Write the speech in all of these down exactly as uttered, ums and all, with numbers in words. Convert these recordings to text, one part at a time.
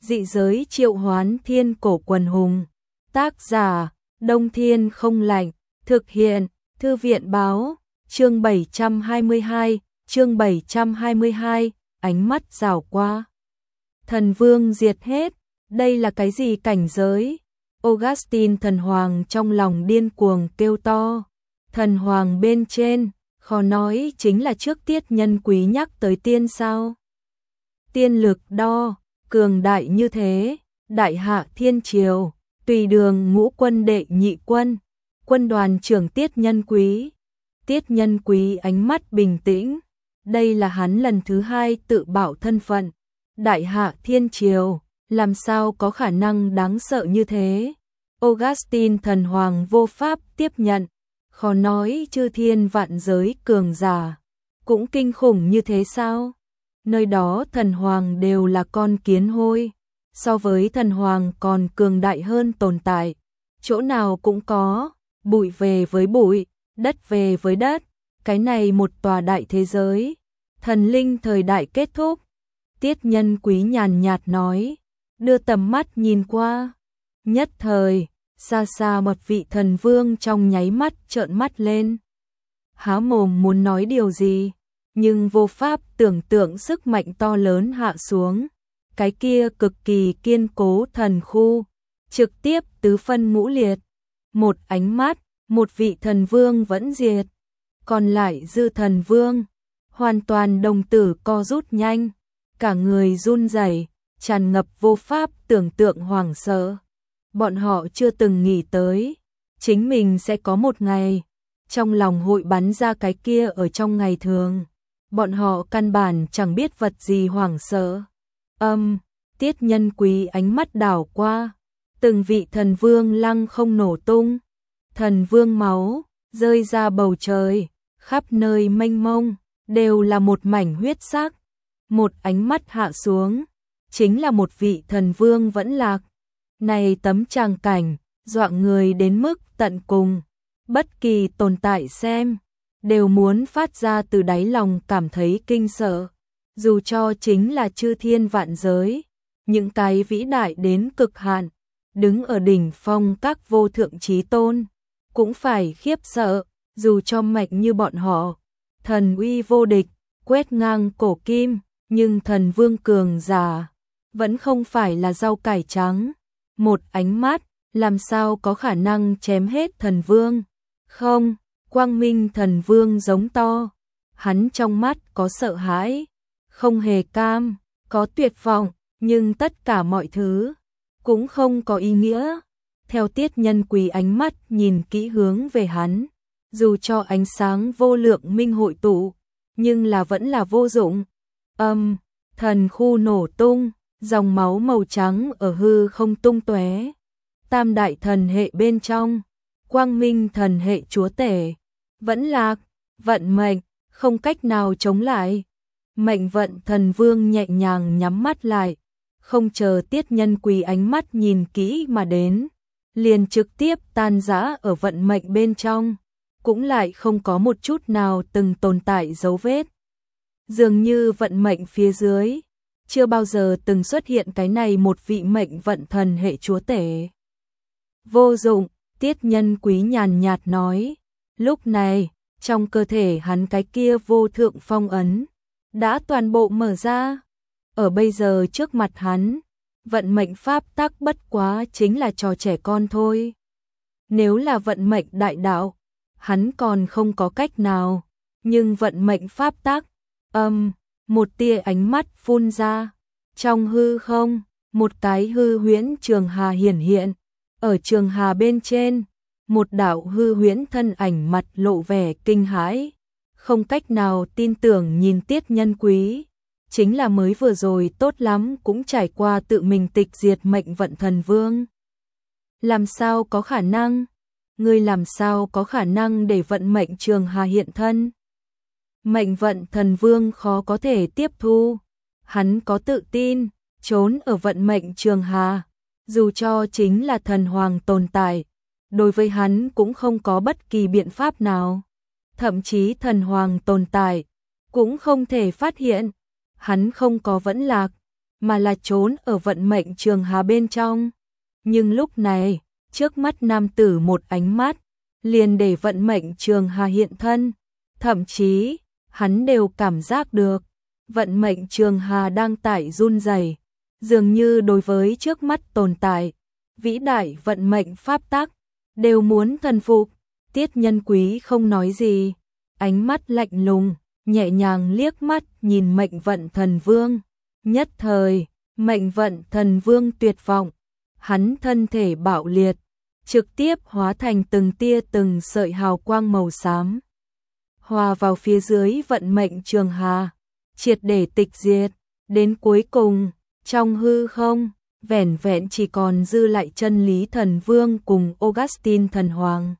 Dị giới triệu hoán thiên cổ quần hùng. Tác giả, Đông Thiên không lạnh. Thực hiện, Thư viện báo. Chương bảy trăm hai mươi hai, chương bảy trăm hai mươi hai, ánh mắt rảo qua. Thần vương diệt hết, đây là cái gì cảnh giới? Augustin thần hoàng trong lòng điên cuồng kêu to. Thần hoàng bên trên, khó nói chính là trước Tiết Nhân Quý nhắc tới tiên sao? Tiên lực đo, cường đại như thế, đại hạ thiên triều, tùy đường ngũ quân đệ nhị quân, quân đoàn trưởng Tiết Nhân Quý. Tiết Nhân Quý ánh mắt bình tĩnh, đây là hắn lần thứ hai tự bảo thân phận. Đại hạ thiên triều, làm sao có khả năng đáng sợ như thế? Augustin thần hoàng vô pháp tiếp nhận, khó nói chư thiên vạn giới cường giả, cũng kinh khủng như thế sao? Nơi đó thần hoàng đều là con kiến hôi, so với thần hoàng còn cường đại hơn tồn tại, chỗ nào cũng có, bụi về với bụi, đất về với đất, cái này một tòa đại thế giới, thần linh thời đại kết thúc. Tiết Nhân Quý nhàn nhạt nói, đưa tầm mắt nhìn qua, nhất thời, xa xa một vị thần vương trong nháy mắt trợn mắt lên. Há mồm muốn nói điều gì, nhưng vô pháp tưởng tượng sức mạnh to lớn hạ xuống, cái kia cực kỳ kiên cố thần khu, trực tiếp tứ phân ngũ liệt, một ánh mắt, một vị thần vương vẫn diệt, còn lại dư thần vương, hoàn toàn đồng tử co rút nhanh, cả người run rẩy, tràn ngập vô pháp tưởng tượng hoảng sợ. Bọn họ chưa từng nghĩ tới, chính mình sẽ có một ngày, trong lòng hội bắn ra cái kia ở trong ngày thường. Bọn họ căn bản chẳng biết vật gì hoảng sợ. Âm, Tiết Nhân Quý ánh mắt đảo qua, từng vị thần vương lăng không nổ tung. Thần vương máu, rơi ra bầu trời, khắp nơi mênh mông, đều là một mảnh huyết sắc. Một ánh mắt hạ xuống, chính là một vị thần vương vẫn lạc. Này tấm tràng cảnh, dọa người đến mức tận cùng. Bất kỳ tồn tại xem, đều muốn phát ra từ đáy lòng cảm thấy kinh sợ. Dù cho chính là chư thiên vạn giới, những cái vĩ đại đến cực hạn, đứng ở đỉnh phong các vô thượng chí tôn, cũng phải khiếp sợ, dù cho mạnh như bọn họ. Thần uy vô địch, quét ngang cổ kim, nhưng thần vương cường giả, vẫn không phải là rau cải trắng. Một ánh mắt, làm sao có khả năng chém hết thần vương? Không, Quang Minh thần vương giống to, hắn trong mắt có sợ hãi, không hề cam, có tuyệt vọng, nhưng tất cả mọi thứ cũng không có ý nghĩa. Theo Tiết Nhân Quý ánh mắt nhìn kỹ hướng về hắn, dù cho ánh sáng vô lượng minh hội tụ, nhưng là vẫn là vô dụng. Âm, thần khu nổ tung, dòng máu màu trắng ở hư không tung tóe. Tam đại thần hệ bên trong, Quang Minh thần hệ chúa tể, vẫn lạc, vận mệnh, không cách nào chống lại. Mệnh vận thần vương nhẹ nhàng nhắm mắt lại, không chờ Tiết Nhân Quý ánh mắt nhìn kỹ mà đến, liền trực tiếp tan rã ở vận mệnh bên trong, cũng lại không có một chút nào từng tồn tại dấu vết. Dường như vận mệnh phía dưới, chưa bao giờ từng xuất hiện cái này một vị mệnh vận thần hệ chúa tể. Vô dụng, Tiết Nhân Quý nhàn nhạt nói, lúc này, trong cơ thể hắn cái kia vô thượng phong ấn, đã toàn bộ mở ra. Ở bây giờ trước mặt hắn, vận mệnh pháp tắc bất quá chính là trò trẻ con thôi. Nếu là vận mệnh đại đạo, hắn còn không có cách nào, nhưng vận mệnh pháp tắc, âm, một tia ánh mắt phun ra, trong hư không, một cái hư huyễn trường hà hiển hiện, ở trường hà bên trên, một đạo hư huyễn thân ảnh mặt lộ vẻ kinh hãi, không cách nào tin tưởng nhìn Tiết Nhân Quý, chính là mới vừa rồi tốt lắm cũng trải qua tự mình tịch diệt mệnh vận thần vương. Làm sao có khả năng? Ngươi làm sao có khả năng để vận mệnh trường hà hiện thân? Mệnh vận thần vương khó có thể tiếp thu, hắn có tự tin, trốn ở vận mệnh trường hà, dù cho chính là thần hoàng tồn tại, đối với hắn cũng không có bất kỳ biện pháp nào, thậm chí thần hoàng tồn tại, cũng không thể phát hiện, hắn không có vẫn lạc, mà là trốn ở vận mệnh trường hà bên trong. Nhưng lúc này, trước mắt nam tử một ánh mắt, liền để vận mệnh trường hà hiện thân. Thậm chí, hắn đều cảm giác được, vận mệnh trường hà đang tại run rẩy, dường như đối với trước mắt tồn tại, vĩ đại vận mệnh pháp tắc, đều muốn thần phục. Tiết Nhân Quý không nói gì, ánh mắt lạnh lùng, nhẹ nhàng liếc mắt nhìn mệnh vận thần vương. Nhất thời, mệnh vận thần vương tuyệt vọng, hắn thân thể bạo liệt, trực tiếp hóa thành từng tia từng sợi hào quang màu xám, hòa vào phía dưới vận mệnh trường hà, triệt để tịch diệt. Đến cuối cùng, trong hư không, vẻn vẹn chỉ còn dư lại Chân Lý Thần Vương cùng Augustin Thần Hoàng.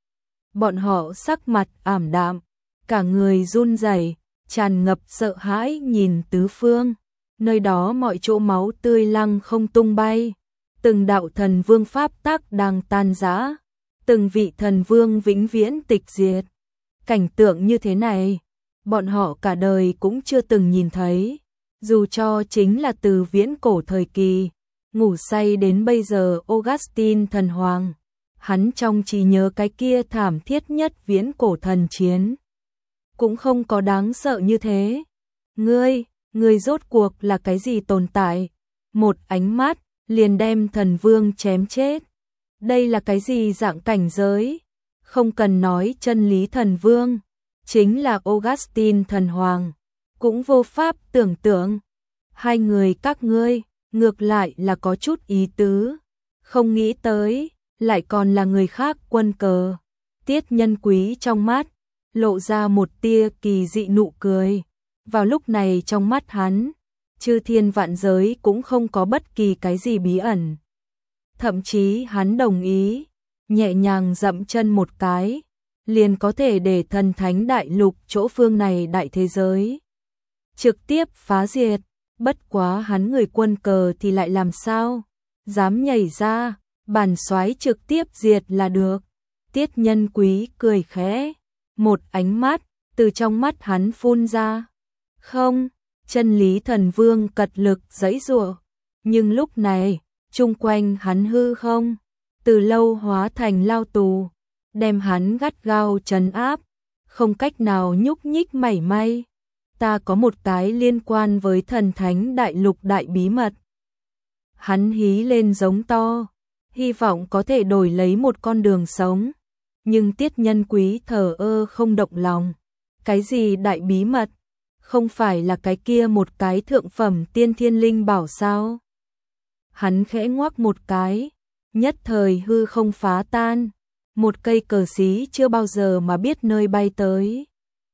Bọn họ sắc mặt ảm đạm, cả người run rẩy, tràn ngập sợ hãi nhìn tứ phương. Nơi đó mọi chỗ máu tươi lăng không tung bay, từng đạo thần vương pháp tắc đang tan rã, từng vị thần vương vĩnh viễn tịch diệt. Cảnh tượng như thế này, bọn họ cả đời cũng chưa từng nhìn thấy, dù cho chính là từ viễn cổ thời kỳ, ngủ say đến bây giờ Augustin Thần Hoàng, hắn trong trí nhớ cái kia thảm thiết nhất viễn cổ thần chiến, cũng không có đáng sợ như thế. Ngươi, ngươi rốt cuộc là cái gì tồn tại? Một ánh mắt, liền đem thần vương chém chết. Đây là cái gì dạng cảnh giới? Không cần nói Chân Lý Thần Vương, chính là Augustin Thần Hoàng, cũng vô pháp tưởng tượng. Hai người các ngươi, ngược lại là có chút ý tứ, không nghĩ tới, lại còn là người khác quân cờ. Tiết Nhân Quý trong mắt, lộ ra một tia kỳ dị nụ cười. Vào lúc này trong mắt hắn, chư thiên vạn giới cũng không có bất kỳ cái gì bí ẩn. Thậm chí hắn đồng ý, nhẹ nhàng dậm chân một cái, liền có thể để thần thánh đại lục chỗ phương này đại thế giới trực tiếp phá diệt. Bất quá hắn người quân cờ thì lại làm sao? Dám nhảy ra, bản soái trực tiếp diệt là được. Tiết Nhân Quý cười khẽ, một ánh mắt, từ trong mắt hắn phun ra. Không, Chân Lý Thần Vương cật lực giãy giụa, nhưng lúc này, chung quanh hắn hư không, từ lâu hóa thành lao tù, đem hắn gắt gao trấn áp, không cách nào nhúc nhích mảy may. Ta có một cái liên quan với thần thánh đại lục đại bí mật. Hắn hí lên giống to, hy vọng có thể đổi lấy một con đường sống. Nhưng Tiết Nhân Quý thờ ơ không động lòng. Cái gì đại bí mật? Không phải là cái kia một cái thượng phẩm tiên thiên linh bảo sao? Hắn khẽ ngoác một cái, nhất thời hư không phá tan, một cây cờ xí chưa bao giờ mà biết nơi bay tới.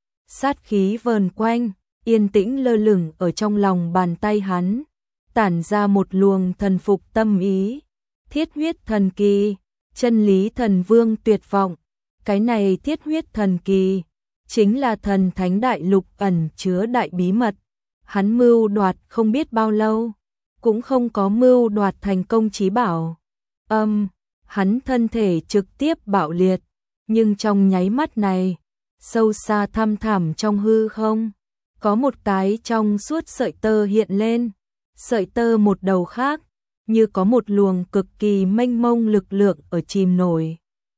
Sát khí vờn quanh, yên tĩnh lơ lửng ở trong lòng bàn tay hắn, tản ra một luồng thần phục tâm ý. Thiết huyết thần kỳ, Chân Lý Thần Vương tuyệt vọng, cái này thiết huyết thần kỳ, chính là thần thánh đại lục ẩn chứa đại bí mật. Hắn mưu đoạt không biết bao lâu, cũng không có mưu đoạt thành công chí bảo. Âm, hắn thân thể trực tiếp bạo liệt, nhưng trong nháy mắt này, sâu xa thăm thẳm trong hư không, có một cái trong suốt sợi tơ hiện lên, sợi tơ một đầu khác, như có một luồng cực kỳ mênh mông lực lượng ở chìm nổi.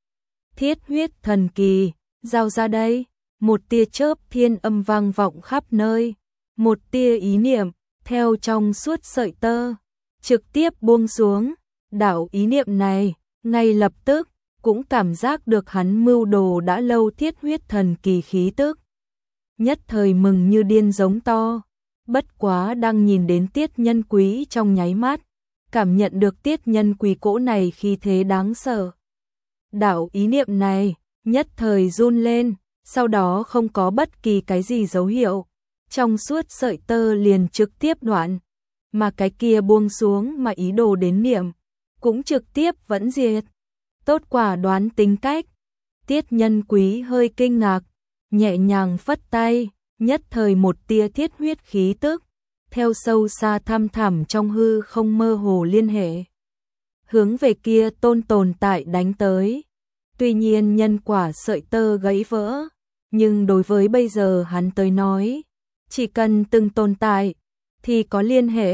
Thiết huyết thần kỳ, giao ra đây, một tia chớp thiên âm vang vọng khắp nơi, một tia ý niệm, theo trong suốt sợi tơ, trực tiếp buông xuống, đạo ý niệm này, ngay lập tức, cũng cảm giác được hắn mưu đồ đã lâu thiết huyết thần kỳ khí tức. Nhất thời mừng như điên giống to, bất quá đang nhìn đến Tiết Nhân Quý trong nháy mắt, cảm nhận được Tiết Nhân Quý cỗ này khí thế đáng sợ. Đạo ý niệm này, nhất thời run lên, sau đó không có bất kỳ cái gì dấu hiệu, trong suốt sợi tơ liền trực tiếp đoạn, mà cái kia buông xuống mà ý đồ đến niệm, cũng trực tiếp vẫn diệt. Tốt quả đoán tính cách. Tiết Nhân Quý hơi kinh ngạc, nhẹ nhàng phất tay, nhất thời một tia thiết huyết khí tức, theo sâu xa thăm thẳm trong hư không mơ hồ liên hệ, hướng về kia tôn tồn tại đánh tới. Tuy nhiên nhân quả sợi tơ gãy vỡ, nhưng đối với bây giờ hắn tới nói, chỉ cần từng tồn tại, thì có liên hệ,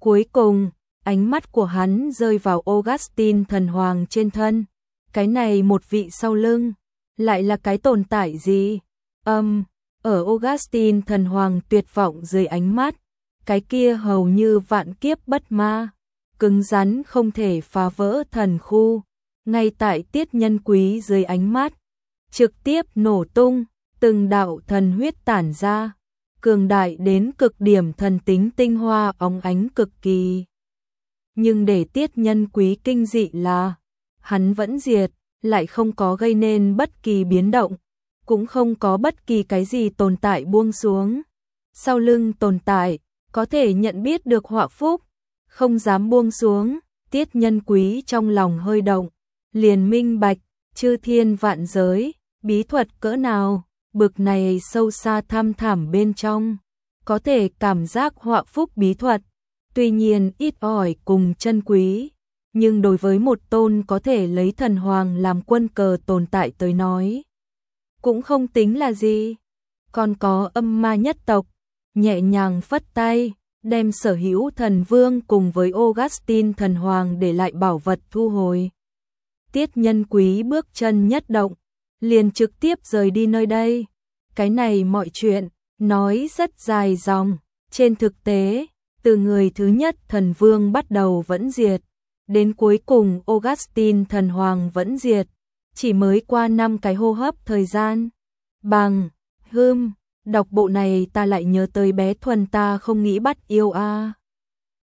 Cuối cùng, ánh mắt của hắn rơi vào Augustine thần hoàng trên thân. Cái này một vị sau lưng, lại là cái tồn tại gì? Âm, um, ở Augustine thần hoàng tuyệt vọng dưới ánh mắt, cái kia hầu như vạn kiếp bất ma, cứng rắn không thể phá vỡ thần khu, ngay tại Tiết Nhân Quý dưới ánh mắt, trực tiếp nổ tung, từng đạo thần huyết tản ra, cường đại đến cực điểm thần tính tinh hoa óng ánh cực kỳ. Nhưng để Tiết Nhân Quý kinh dị là, hắn vẫn diệt, lại không có gây nên bất kỳ biến động, cũng không có bất kỳ cái gì tồn tại buông xuống. Sau lưng tồn tại, có thể nhận biết được họa phúc, không dám buông xuống. Tiết Nhân Quý trong lòng hơi động, liền minh bạch, chư thiên vạn giới, bí thuật cỡ nào, bực này sâu xa thăm thẳm bên trong, có thể cảm giác họa phúc bí thuật, tuy nhiên ít ỏi cùng chân quý, nhưng đối với một tôn có thể lấy thần hoàng làm quân cờ tồn tại tới nói, cũng không tính là gì. Còn có âm ma nhất tộc, nhẹ nhàng phất tay, đem sở hữu thần vương cùng với Augustine thần hoàng để lại bảo vật thu hồi. Tiết Nhân Quý bước chân nhất động, liền trực tiếp rời đi nơi đây. Cái này mọi chuyện, nói rất dài dòng, trên thực tế, từ người thứ nhất thần vương bắt đầu vẫn diệt, đến cuối cùng Augustine thần hoàng vẫn diệt, chỉ mới qua năm cái hô hấp thời gian. Bằng, hưm, đọc bộ này ta lại nhớ tới bé Thuần ta không nghĩ bắt yêu a.